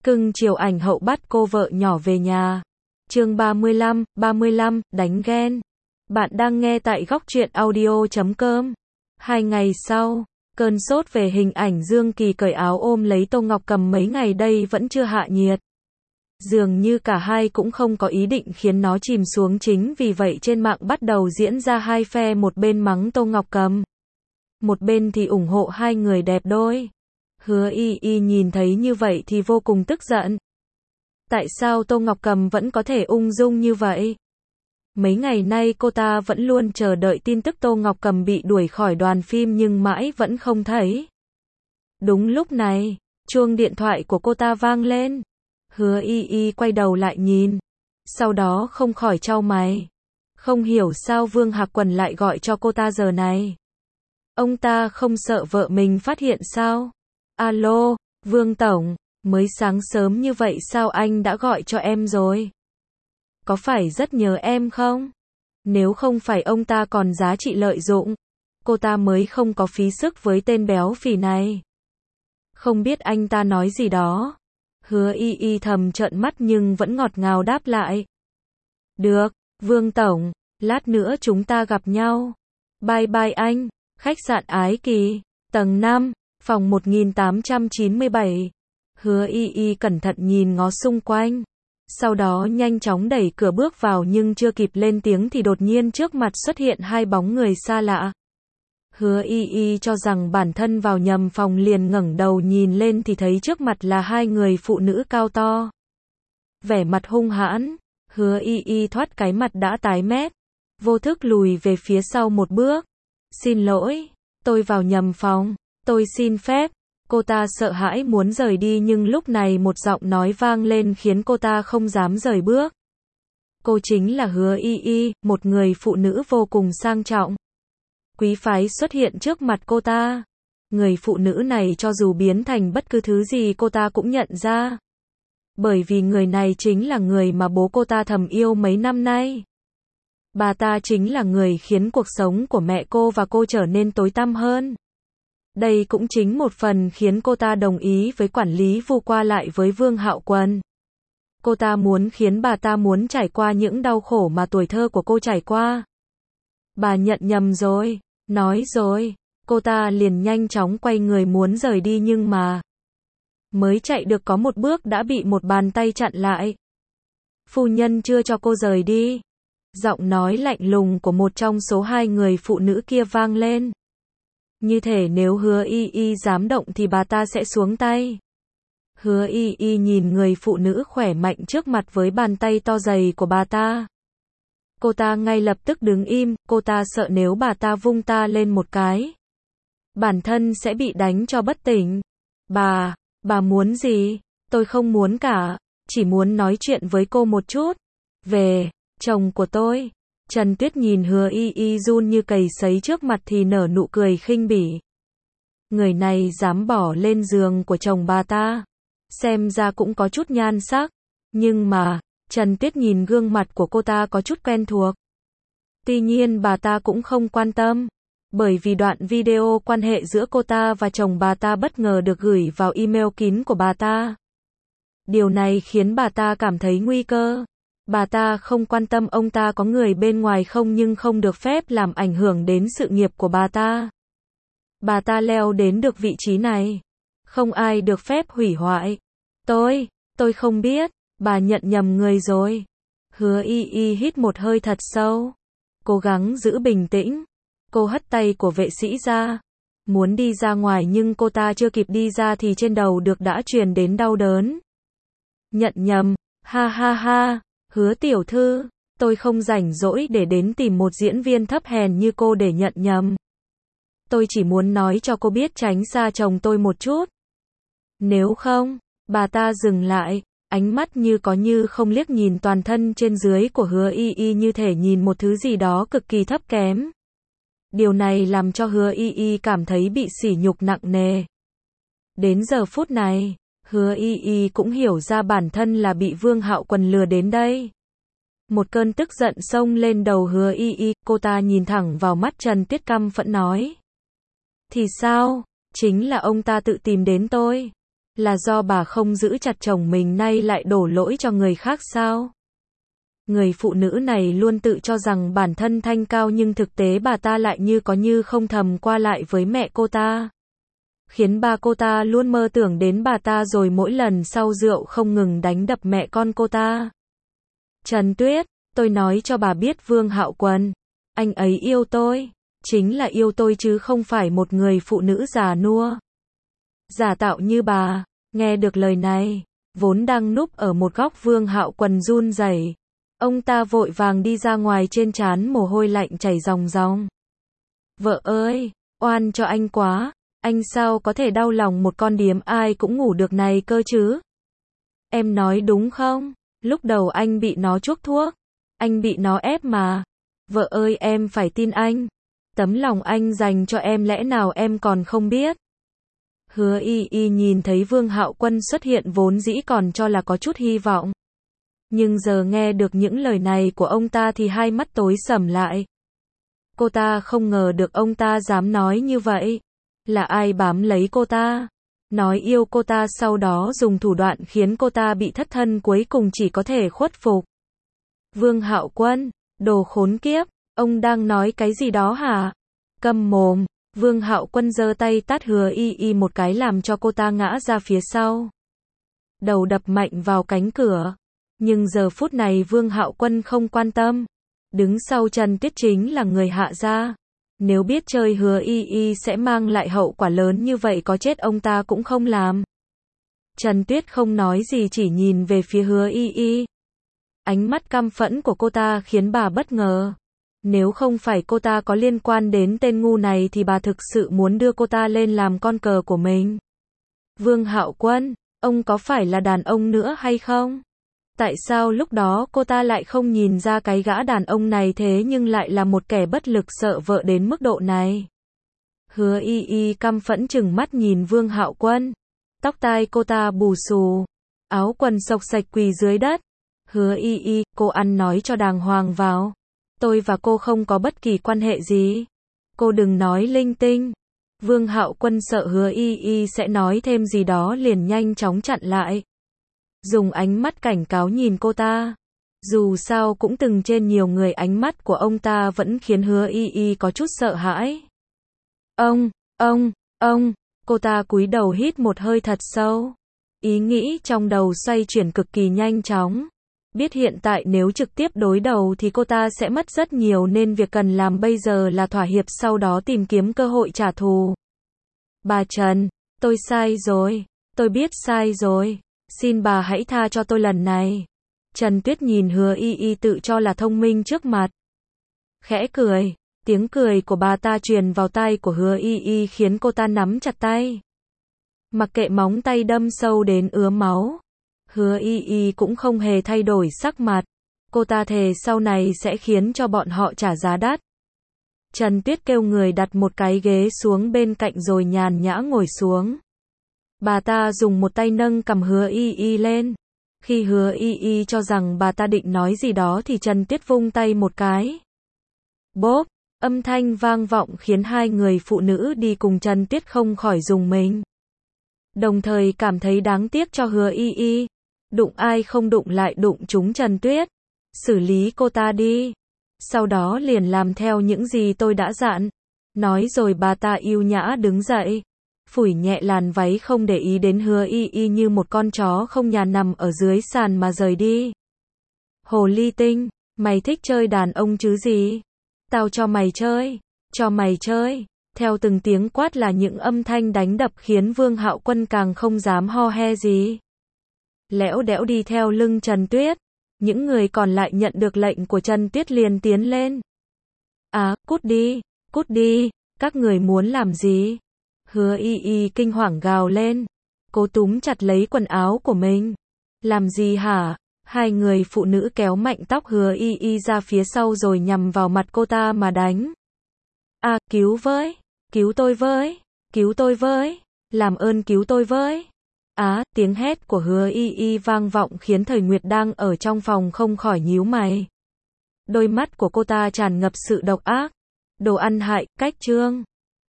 Cưng chiều ảnh hậu bắt cô vợ nhỏ về nhà. Chương 35, đánh ghen. Bạn đang nghe tại góc truyện audio.com. 2 ngày sau, cơn sốt về hình ảnh Dương Kỳ cởi áo ôm lấy Tô Ngọc Cầm mấy ngày đây vẫn chưa hạ nhiệt. Dường như cả hai cũng không có ý định khiến nó chìm xuống, chính vì vậy trên mạng bắt đầu diễn ra hai phe, một bên mắng Tô Ngọc Cầm, một bên thì ủng hộ hai người đẹp đôi. Hứa Y Y nhìn thấy như vậy thì vô cùng tức giận. Tại sao Tô Ngọc Cầm vẫn có thể ung dung như vậy? Mấy ngày nay cô ta vẫn luôn chờ đợi tin tức Tô Ngọc Cầm bị đuổi khỏi đoàn phim nhưng mãi vẫn không thấy. Đúng lúc này, chuông điện thoại của cô ta vang lên. Hứa Y Y quay đầu lại nhìn, sau đó không khỏi chau mày. Không hiểu sao Vương Hạc Quần lại gọi cho cô ta giờ này. Ông ta không sợ vợ mình phát hiện sao? Alo, Vương Tổng, mới sáng sớm như vậy sao anh đã gọi cho em rồi? Có phải rất nhớ em không? Nếu không phải ông ta còn giá trị lợi dụng, cô ta mới không có phí sức với tên béo phì này. Không biết anh ta nói gì đó. Hứa Y Y thầm trợn mắt nhưng vẫn ngọt ngào đáp lại. Được, Vương Tổng, lát nữa chúng ta gặp nhau. Bye bye anh. Khách sạn Ái Kỳ, tầng 5, phòng 1897. Hứa Y Y cẩn thận nhìn ngó xung quanh, sau đó nhanh chóng đẩy cửa bước vào nhưng chưa kịp lên tiếng thì đột nhiên trước mặt xuất hiện hai bóng người xa lạ. Hứa Y Y cho rằng bản thân vào nhầm phòng, liền ngẩng đầu nhìn lên thì thấy trước mặt là hai người phụ nữ cao to, vẻ mặt hung hãn. Hứa Y Y thoát cái mặt đã tái mét, vô thức lùi về phía sau một bước. Xin lỗi, tôi vào nhầm phòng, tôi xin phép. Cô ta sợ hãi muốn rời đi nhưng lúc này một giọng nói vang lên khiến cô ta không dám rời bước. Cô chính là Hứa Y Y, một người phụ nữ vô cùng sang trọng, quý phái xuất hiện trước mặt cô ta. Người phụ nữ này cho dù biến thành bất cứ thứ gì cô ta cũng nhận ra. Bởi vì người này chính là người mà bố cô ta thầm yêu mấy năm nay. Bà ta chính là người khiến cuộc sống của mẹ cô và cô trở nên tối tăm hơn. Đây cũng chính một phần khiến cô ta đồng ý với quản lý Vu qua lại với Vương Hạo Quần. Cô ta muốn khiến bà ta muốn trải qua những đau khổ mà tuổi thơ của cô trải qua. Bà nhận nhầm rồi, nói rồi. Cô ta liền nhanh chóng quay người muốn rời đi nhưng mà mới chạy được có một bước đã bị một bàn tay chặn lại. Phu nhân chưa cho cô rời đi. Giọng nói lạnh lùng của một trong số hai người phụ nữ kia vang lên. Như thể nếu Hứa Y Y dám động thì bà ta sẽ xuống tay. Hứa Y Y nhìn người phụ nữ khỏe mạnh trước mặt với bàn tay to dày của bà ta. Cô ta ngay lập tức đứng im, cô ta sợ nếu bà ta vung ta lên một cái, bản thân sẽ bị đánh cho bất tỉnh. Bà muốn gì? Tôi không muốn cả, chỉ muốn nói chuyện với cô một chút. Về chồng của tôi. Trần Tuyết nhìn Hứa Y Y run như cầy sấy trước mặt thì nở nụ cười khinh bỉ. Người này dám bỏ lên giường của chồng bà ta, xem ra cũng có chút nhan sắc. Nhưng mà, Trần Tuyết nhìn gương mặt của cô ta có chút quen thuộc. Tuy nhiên bà ta cũng không quan tâm, bởi vì đoạn video quan hệ giữa cô ta và chồng bà ta bất ngờ được gửi vào email kín của bà ta. Điều này khiến bà ta cảm thấy nguy cơ. Bà ta không quan tâm ông ta có người bên ngoài không nhưng không được phép làm ảnh hưởng đến sự nghiệp của bà ta. Bà ta leo đến được vị trí này, không ai được phép hủy hoại. Tôi không biết, bà nhận nhầm người rồi. Hứa Y Y hít một hơi thật sâu, cố gắng giữ bình tĩnh. Cô hất tay của vệ sĩ ra, muốn đi ra ngoài nhưng cô ta chưa kịp đi ra thì trên đầu được đã truyền đến đau đớn. Nhận nhầm, ha ha ha. Hứa tiểu thư, tôi không rảnh rỗi để đến tìm một diễn viên thấp hèn như cô để nhận nhầm. Tôi chỉ muốn nói cho cô biết tránh xa chồng tôi một chút. Nếu không, bà ta dừng lại, ánh mắt như có như không liếc nhìn toàn thân trên dưới của Hứa Y Y như thể nhìn một thứ gì đó cực kỳ thấp kém. Điều này làm cho Hứa Y Y cảm thấy bị sỉ nhục nặng nề. Đến giờ phút này, Hứa Y Y cũng hiểu ra bản thân là bị Vương Hạo Quần lừa đến đây. Một cơn tức giận xông lên đầu Hứa Y Y, cô ta nhìn thẳng vào mắt Trần Tuyết căm phẫn nói. Thì sao? Chính là ông ta tự tìm đến tôi. Là do bà không giữ chặt chồng mình nay lại đổ lỗi cho người khác sao? Người phụ nữ này luôn tự cho rằng bản thân thanh cao nhưng thực tế bà ta lại như có như không thầm qua lại với mẹ cô ta. Khiến ba cô ta luôn mơ tưởng đến bà ta rồi mỗi lần sau rượu không ngừng đánh đập mẹ con cô ta. Trần Tuyết, tôi nói cho bà biết Vương Hạo Quân, anh ấy yêu tôi, chính là yêu tôi chứ không phải một người phụ nữ già nua. Giả tạo như bà. Nghe được lời này, vốn đang núp ở một góc Vương Hạo Quân run rẩy. Ông ta vội vàng đi ra ngoài, trên trán mồ hôi lạnh chảy ròng ròng. Vợ ơi, oan cho anh quá, anh sao có thể đau lòng một con điếm ai cũng ngủ được này cơ chứ? Em nói đúng không? Lúc đầu anh bị nó chuốc thuốc, anh bị nó ép mà. Vợ ơi em phải tin anh. Tấm lòng anh dành cho em lẽ nào em còn không biết? Hứa Y Y nhìn thấy Vương Hạo Quân xuất hiện vốn dĩ còn cho là có chút hy vọng. Nhưng giờ nghe được những lời này của ông ta thì hai mắt tối sầm lại. Cô ta không ngờ được ông ta dám nói như vậy. Là ai bám lấy cô ta? Nói yêu cô ta sau đó dùng thủ đoạn khiến cô ta bị thất thân cuối cùng chỉ có thể khuất phục. Vương Hạo Quân, đồ khốn kiếp, ông đang nói cái gì đó hả? Câm mồm. Vương Hạo Quân giơ tay tát Hứa Y Y một cái làm cho cô ta ngã ra phía sau. Đầu đập mạnh vào cánh cửa. Nhưng giờ phút này Vương Hạo Quân không quan tâm. Đứng sau Trần Tuyết chính là người hạ gia. Nếu biết chơi Hứa Y Y sẽ mang lại hậu quả lớn như vậy có chết ông ta cũng không làm. Trần Tuyết không nói gì chỉ nhìn về phía Hứa Y Y. Ánh mắt căm phẫn của cô ta khiến bà bất ngờ. Nếu không phải cô ta có liên quan đến tên ngu này thì bà thực sự muốn đưa cô ta lên làm con cờ của mình. Vương Hạo Quân, ông có phải là đàn ông nữa hay không? Tại sao lúc đó cô ta lại không nhìn ra cái gã đàn ông này thế nhưng lại là một kẻ bất lực sợ vợ đến mức độ này? Hứa Y Y căm phẫn chừng mắt nhìn Vương Hạo Quân. Tóc tai cô ta bù xù, áo quần xộc xạch quỳ dưới đất. Hứa Y Y, cô ăn nói cho đàng hoàng vào. Tôi và cô không có bất kỳ quan hệ gì. Cô đừng nói linh tinh. Vương Hạo Quân sợ Hứa Y Y sẽ nói thêm gì đó liền nhanh chóng chặn lại. Dùng ánh mắt cảnh cáo nhìn cô ta. Dù sao cũng từng trên nhiều người, ánh mắt của ông ta vẫn khiến Hứa Y Y có chút sợ hãi. Ông, cô ta cúi đầu hít một hơi thật sâu. Ý nghĩ trong đầu xoay chuyển cực kỳ nhanh chóng. Biết hiện tại nếu trực tiếp đối đầu thì cô ta sẽ mất rất nhiều nên việc cần làm bây giờ là thỏa hiệp sau đó tìm kiếm cơ hội trả thù. Bà Trần, tôi sai rồi, tôi biết sai rồi, xin bà hãy tha cho tôi lần này. Trần Tuyết nhìn Hứa Y Y tự cho là thông minh trước mặt. Khẽ cười, tiếng cười của bà ta truyền vào tai của Hứa Y Y khiến cô ta nắm chặt tay. Mặc kệ móng tay đâm sâu đến ứa máu. Hứa Y Y cũng không hề thay đổi sắc mặt. Cô ta thề sau này sẽ khiến cho bọn họ trả giá đắt. Trần Tuyết kêu người đặt một cái ghế xuống bên cạnh rồi nhàn nhã ngồi xuống. Bà ta dùng một tay nâng cằm Hứa Y Y lên. Khi Hứa Y Y cho rằng bà ta định nói gì đó thì Trần Tuyết vung tay một cái. Bốp, âm thanh vang vọng khiến hai người phụ nữ đi cùng Trần Tuyết không khỏi rùng mình. Đồng thời cảm thấy đáng tiếc cho Hứa Y Y. Đụng ai không đụng lại đụng trúng Trần Tuyết. Xử lý cô ta đi. Sau đó liền làm theo những gì tôi đã dặn. Nói rồi bà ta yêu nhã đứng dậy. Phủi nhẹ làn váy không để ý đến Hứa Y Y như một con chó không nhà nằm ở dưới sàn mà rời đi. Hồ ly tinh, mày thích chơi đàn ông chứ gì? Tao cho mày chơi. Cho mày chơi. Theo từng tiếng quát là những âm thanh đánh đập khiến Vương Hạo Quân càng không dám ho he gì. Lẽo đẽo đi theo lưng Trần Tuyết. Những người còn lại nhận được lệnh của Trần Tuyết liền tiến lên. Cút đi, các người muốn làm gì? Hứa Y Y kinh hoàng gào lên. Cô túm chặt lấy quần áo của mình. Làm gì hả? Hai người phụ nữ kéo mạnh tóc Hứa Y Y ra phía sau rồi nhằm vào mặt cô ta mà đánh. Cứu với! Cứu tôi với! Làm ơn cứu tôi với! Tiếng hét của Hứa Y Y vang vọng khiến Thời Nguyệt đang ở trong phòng không khỏi nhíu mày. Đôi mắt của cô ta tràn ngập sự độc ác. Đồ ăn hại, cách chương.